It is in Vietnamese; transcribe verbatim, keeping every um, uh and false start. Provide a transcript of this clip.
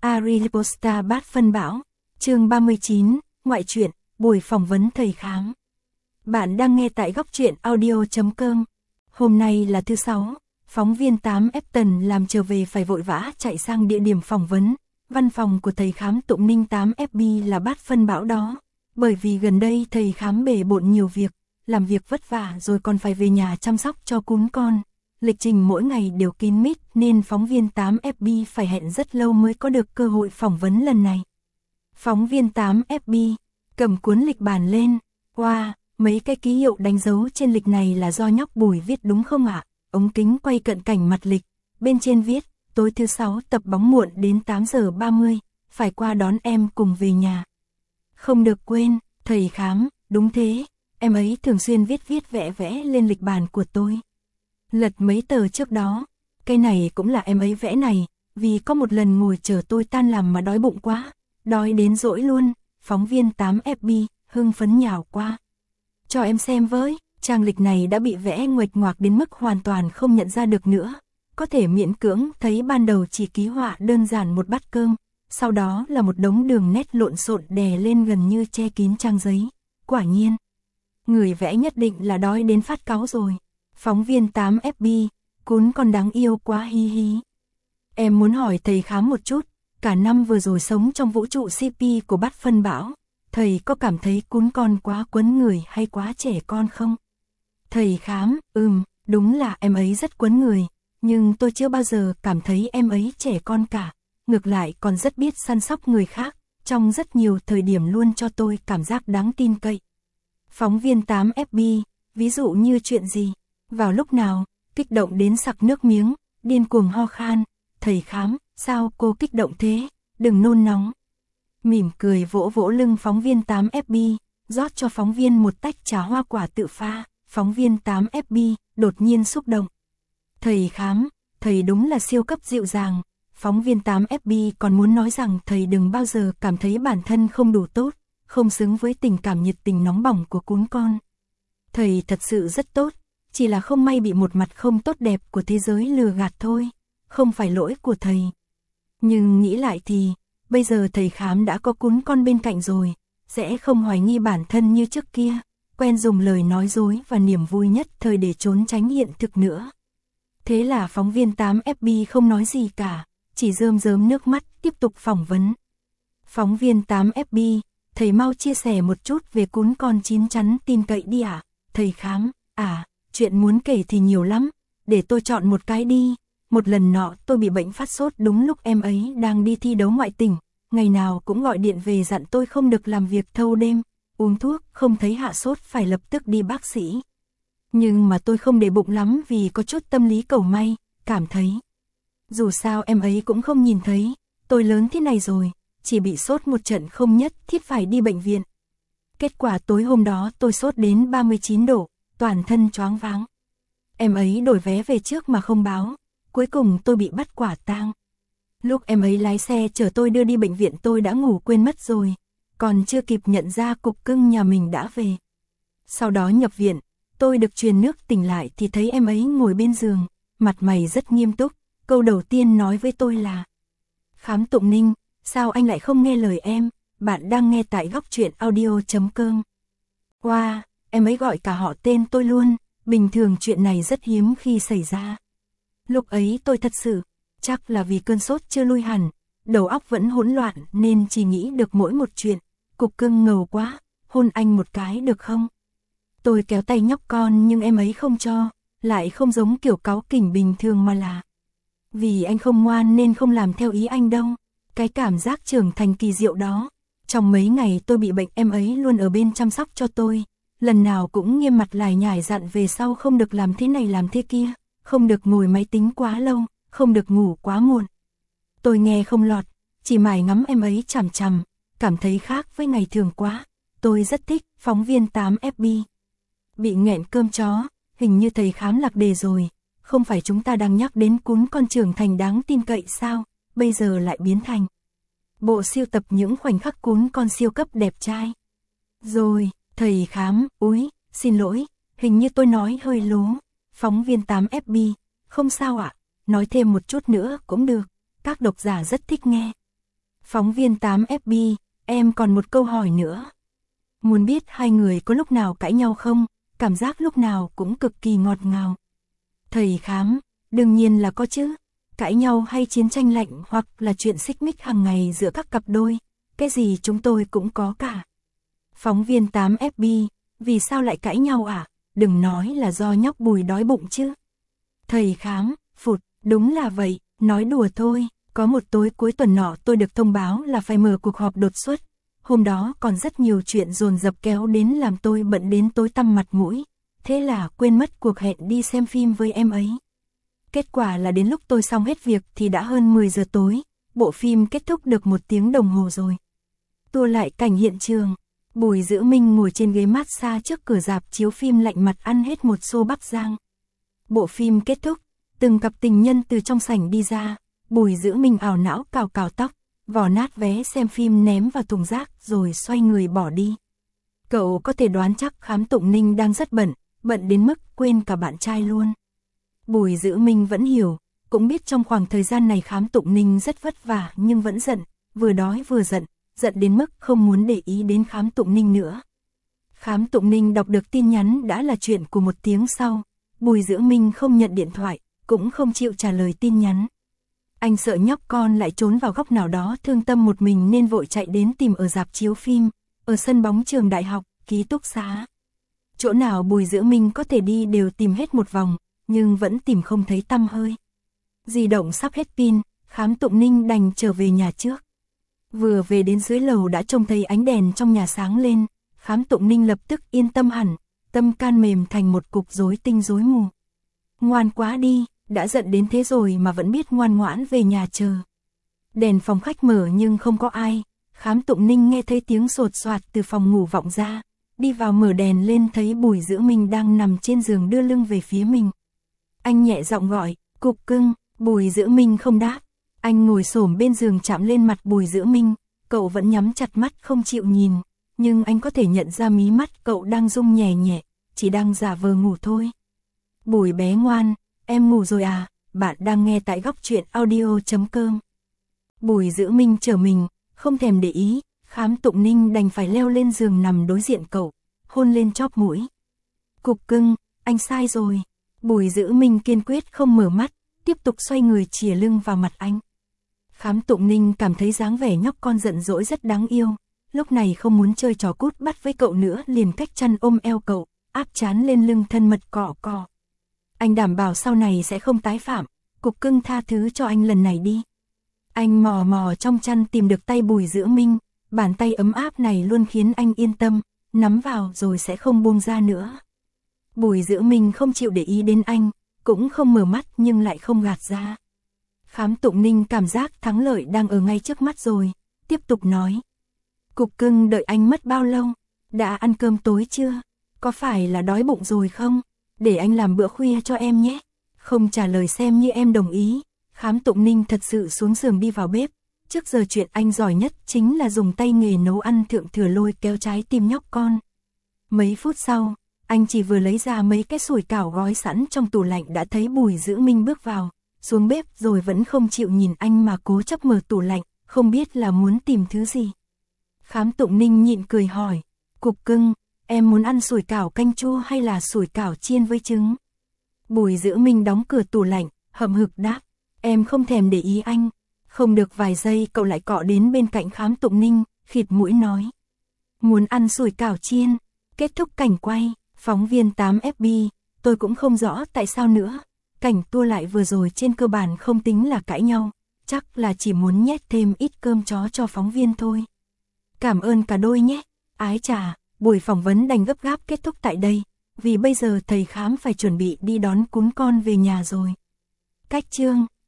Ariposta Bát Phân Bảo, chương ba mươi chín, ngoại truyện, buổi phỏng vấn thầy khám. Bạn đang nghe tại góc truyện audio chấm com. Hôm nay là thứ sáu, phóng viên tám Epton làm trở về phải vội vã chạy sang địa điểm phỏng vấn. Văn phòng của thầy khám Tụng Ninh tám F B là Bát Phân Bảo đó. Bởi vì gần đây thầy khám bề bộn nhiều việc, làm việc vất vả rồi còn phải về nhà chăm sóc cho cún con. Lịch trình mỗi ngày đều kín mít nên phóng viên tám F B phải hẹn rất lâu mới có được cơ hội phỏng vấn lần này. Phóng viên tám F B cầm cuốn lịch bản lên. Wow, mấy cái ký hiệu đánh dấu trên lịch này là do nhóc Bùi viết đúng không ạ? Ống kính quay cận cảnh mặt lịch, bên trên viết, tối thứ sáu tập bóng muộn đến tám giờ ba mươi, phải qua đón em cùng về nhà. Không được quên, thầy khám, đúng thế, em ấy thường xuyên viết viết vẽ vẽ lên lịch bản của tôi. Lật mấy tờ trước đó, cái này cũng là em ấy vẽ này, vì có một lần ngồi chờ tôi tan làm mà đói bụng quá, đói đến dỗi luôn. Phóng viên tám F B hưng phấn nhào qua. Cho em xem với, trang lịch này đã bị vẽ nguệch ngoạc đến mức hoàn toàn không nhận ra được nữa. Có thể miễn cưỡng thấy ban đầu chỉ ký họa đơn giản một bát cơm, sau đó là một đống đường nét lộn xộn đè lên gần như che kín trang giấy. Quả nhiên, người vẽ nhất định là đói đến phát cáu rồi. Phóng viên tám F B, cún con đáng yêu quá hi hi. Em muốn hỏi thầy khám một chút, cả năm vừa rồi sống trong vũ trụ C P của Bát Phân Bảo, thầy có cảm thấy cún con quá quấn người hay quá trẻ con không? Thầy khám, ừm, đúng là em ấy rất quấn người, nhưng tôi chưa bao giờ cảm thấy em ấy trẻ con cả, ngược lại còn rất biết săn sóc người khác, trong rất nhiều thời điểm luôn cho tôi cảm giác đáng tin cậy. Phóng viên tám F B, ví dụ như chuyện gì? Vào lúc nào, kích động đến sặc nước miếng, điên cuồng ho khan, thầy khám, sao cô kích động thế, đừng nôn nóng. Mỉm cười vỗ vỗ lưng phóng viên tám F B, rót cho phóng viên một tách trà hoa quả tự pha, phóng viên tám F B, đột nhiên xúc động. Thầy khám, thầy đúng là siêu cấp dịu dàng, phóng viên tám F B còn muốn nói rằng thầy đừng bao giờ cảm thấy bản thân không đủ tốt, không xứng với tình cảm nhiệt tình nóng bỏng của cún con. Thầy thật sự rất tốt. Chỉ là không may bị một mặt không tốt đẹp của thế giới lừa gạt thôi, không phải lỗi của thầy. Nhưng nghĩ lại thì, bây giờ thầy khám đã có cún con bên cạnh rồi, sẽ không hoài nghi bản thân như trước kia, quen dùng lời nói dối và niềm vui nhất thời để trốn tránh hiện thực nữa. Thế là phóng viên tám F B không nói gì cả, chỉ rơm rớm nước mắt tiếp tục phỏng vấn. Phóng viên tám F B, thầy mau chia sẻ một chút về cún con chín chắn tin cậy đi ạ, à? Thầy khám, à. Chuyện muốn kể thì nhiều lắm, để tôi chọn một cái đi. Một lần nọ tôi bị bệnh phát sốt đúng lúc em ấy đang đi thi đấu ngoại tỉnh, ngày nào cũng gọi điện về dặn tôi không được làm việc thâu đêm, uống thuốc không thấy hạ sốt phải lập tức đi bác sĩ. Nhưng mà tôi không để bụng lắm vì có chút tâm lý cầu may, cảm thấy dù sao em ấy cũng không nhìn thấy, tôi lớn thế này rồi, chỉ bị sốt một trận không nhất thiết phải đi bệnh viện. Kết quả tối hôm đó tôi sốt đến ba mươi chín độ. Toàn thân choáng váng. Em ấy đổi vé về trước mà không báo, cuối cùng tôi bị bắt quả tang. Lúc em ấy lái xe chở tôi đưa đi bệnh viện tôi đã ngủ quên mất rồi, còn chưa kịp nhận ra cục cưng nhà mình đã về. Sau đó nhập viện, tôi được truyền nước tỉnh lại thì thấy em ấy ngồi bên giường, mặt mày rất nghiêm túc, câu đầu tiên nói với tôi là: Khám Tụng Ninh, sao anh lại không nghe lời em, bạn đang nghe tại góc truyện audio chấm com. Wow! Em ấy gọi cả họ tên tôi luôn, bình thường chuyện này rất hiếm khi xảy ra. Lúc ấy tôi thật sự, chắc là vì cơn sốt chưa lui hẳn, đầu óc vẫn hỗn loạn nên chỉ nghĩ được mỗi một chuyện, cục cưng ngầu quá, hôn anh một cái được không? Tôi kéo tay nhóc con nhưng em ấy không cho, lại không giống kiểu cáu kỉnh bình thường mà là vì anh không ngoan nên không làm theo ý anh đâu. Cái cảm giác trưởng thành kỳ diệu đó, trong mấy ngày tôi bị bệnh em ấy luôn ở bên chăm sóc cho tôi. Lần nào cũng nghiêm mặt lải nhải dặn về sau không được làm thế này làm thế kia, không được ngồi máy tính quá lâu, không được ngủ quá muộn. Tôi nghe không lọt, chỉ mải ngắm em ấy chằm chằm, cảm thấy khác với ngày thường quá. Tôi rất thích. Phóng viên tám F B. Bị nghẹn cơm chó, hình như thầy khám lạc đề rồi, không phải chúng ta đang nhắc đến cún con trưởng thành đáng tin cậy sao, bây giờ lại biến thành bộ siêu tập những khoảnh khắc cún con siêu cấp đẹp trai. Rồi. Thầy khám, úi, xin lỗi, hình như tôi nói hơi lố. Phóng viên tám F B, không sao ạ, nói thêm một chút nữa cũng được, các độc giả rất thích nghe. Phóng viên tám F B, em còn một câu hỏi nữa. Muốn biết hai người có lúc nào cãi nhau không? Cảm giác lúc nào cũng cực kỳ ngọt ngào. Thầy Khám, đương nhiên là có chứ. Cãi nhau hay chiến tranh lạnh hoặc là chuyện xích mích hàng ngày giữa các cặp đôi, cái gì chúng tôi cũng có cả. Phóng viên tám F B, vì sao lại cãi nhau à? Đừng nói là do nhóc Bùi đói bụng chứ. Thầy Khám, phụt, đúng là vậy, nói đùa thôi. Có một tối cuối tuần nọ tôi được thông báo là phải mở cuộc họp đột xuất. Hôm đó còn rất nhiều chuyện dồn dập kéo đến làm tôi bận đến tối tăm mặt mũi. Thế là quên mất cuộc hẹn đi xem phim với em ấy. Kết quả là đến lúc tôi xong hết việc thì đã hơn mười giờ tối. Bộ phim kết thúc được một tiếng đồng hồ rồi. Tua lại cảnh hiện trường. Bùi Dữ Minh ngồi trên ghế massage trước cửa rạp chiếu phim lạnh mặt ăn hết một xô bắp rang. Bộ phim kết thúc, từng cặp tình nhân từ trong sảnh đi ra. Bùi Dữ Minh ảo não cào cào tóc, vò nát vé xem phim ném vào thùng rác rồi xoay người bỏ đi. Cậu có thể đoán chắc Khám Tụng Ninh đang rất bận, bận đến mức quên cả bạn trai luôn. Bùi Dữ Minh vẫn hiểu, cũng biết trong khoảng thời gian này Khám Tụng Ninh rất vất vả nhưng vẫn giận, vừa đói vừa giận, giận đến mức không muốn để ý đến Khám Tụng Ninh nữa. Khám Tụng Ninh đọc được tin nhắn đã là chuyện của một tiếng sau, Bùi Dữ Minh không nhận điện thoại, cũng không chịu trả lời tin nhắn. Anh sợ nhóc con lại trốn vào góc nào đó thương tâm một mình nên vội chạy đến tìm ở rạp chiếu phim, ở sân bóng trường đại học, ký túc xá. Chỗ nào Bùi Dữ Minh có thể đi đều tìm hết một vòng, nhưng vẫn tìm không thấy tăm hơi. Di động sắp hết pin, Khám Tụng Ninh đành trở về nhà trước. Vừa về đến dưới lầu đã trông thấy ánh đèn trong nhà sáng lên, Khám Tụng Ninh lập tức yên tâm hẳn, tâm can mềm thành một cục rối tinh rối mù. Ngoan quá đi, đã giận đến thế rồi mà vẫn biết ngoan ngoãn về nhà chờ. Đèn phòng khách mở nhưng không có ai, Khám Tụng Ninh nghe thấy tiếng sột soạt từ phòng ngủ vọng ra, đi vào mở đèn lên thấy Bùi Dữ Minh đang nằm trên giường đưa lưng về phía mình. Anh nhẹ giọng gọi, Cục Cưng. Bùi Dữ Minh không đáp. Anh ngồi xổm bên giường chạm lên mặt Bùi Dữ Minh, cậu vẫn nhắm chặt mắt không chịu nhìn, nhưng anh có thể nhận ra mí mắt cậu đang rung nhẹ nhẹ, chỉ đang giả vờ ngủ thôi. Bùi bé ngoan, em ngủ rồi à? Bạn đang nghe tại góc truyện audio chấm com. Bùi Dữ Minh trở mình, không thèm để ý, Khám Tụng Ninh đành phải leo lên giường nằm đối diện cậu, hôn lên chóp mũi. Cục Cưng, anh sai rồi. Bùi Dữ Minh kiên quyết không mở mắt, tiếp tục xoay người chìa lưng vào mặt anh. Khám Tụng Ninh cảm thấy dáng vẻ nhóc con giận dỗi rất đáng yêu, lúc này không muốn chơi trò cút bắt với cậu nữa, liền cách chăn ôm eo cậu, áp trán lên lưng thân mật cọ cọ. Anh đảm bảo sau này sẽ không tái phạm, Cục Cưng tha thứ cho anh lần này đi. Anh mò mò trong chăn tìm được tay Bùi Dữ Minh, bàn tay ấm áp này luôn khiến anh yên tâm, nắm vào rồi sẽ không buông ra nữa. Bùi Dữ Minh không chịu để ý đến anh, cũng không mở mắt nhưng lại không gạt ra. Khám Tụng Ninh cảm giác thắng lợi đang ở ngay trước mắt rồi, tiếp tục nói. Cục Cưng đợi anh mất bao lâu? Đã ăn cơm tối chưa? Có phải là đói bụng rồi không? Để anh làm bữa khuya cho em nhé. Không trả lời xem như em đồng ý. Khám Tụng Ninh thật sự xuống giường đi vào bếp. Trước giờ chuyện anh giỏi nhất chính là dùng tay nghề nấu ăn thượng thừa lôi kéo trái tim nhóc con. Mấy phút sau, anh chỉ vừa lấy ra mấy cái sủi cảo gói sẵn trong tủ lạnh đã thấy Bùi Dữ Minh bước vào, xuống bếp rồi vẫn không chịu nhìn anh mà cố chấp mở tủ lạnh, không biết là muốn tìm thứ gì. Khám Tụng Ninh nhịn cười hỏi, Cục Cưng, em muốn ăn sủi cảo canh chua hay là sủi cảo chiên với trứng? Bùi Dữ Minh đóng cửa tủ lạnh, hậm hực đáp, em không thèm để ý anh. Không được vài giây cậu lại cọ đến bên cạnh Khám Tụng Ninh, khịt mũi nói. Muốn ăn sủi cảo chiên. Kết thúc cảnh quay, phóng viên tám F B, tôi cũng không rõ tại sao nữa. Cảnh tua lại vừa rồi trên cơ bản không tính là cãi nhau, chắc là chỉ muốn nhét thêm ít cơm chó cho phóng viên thôi. Cảm ơn cả đôi nhé. Ái chà, buổi phỏng vấn đành gấp gáp kết thúc tại đây, vì bây giờ thầy Khám phải chuẩn bị đi đón cún con về nhà rồi. Cách chương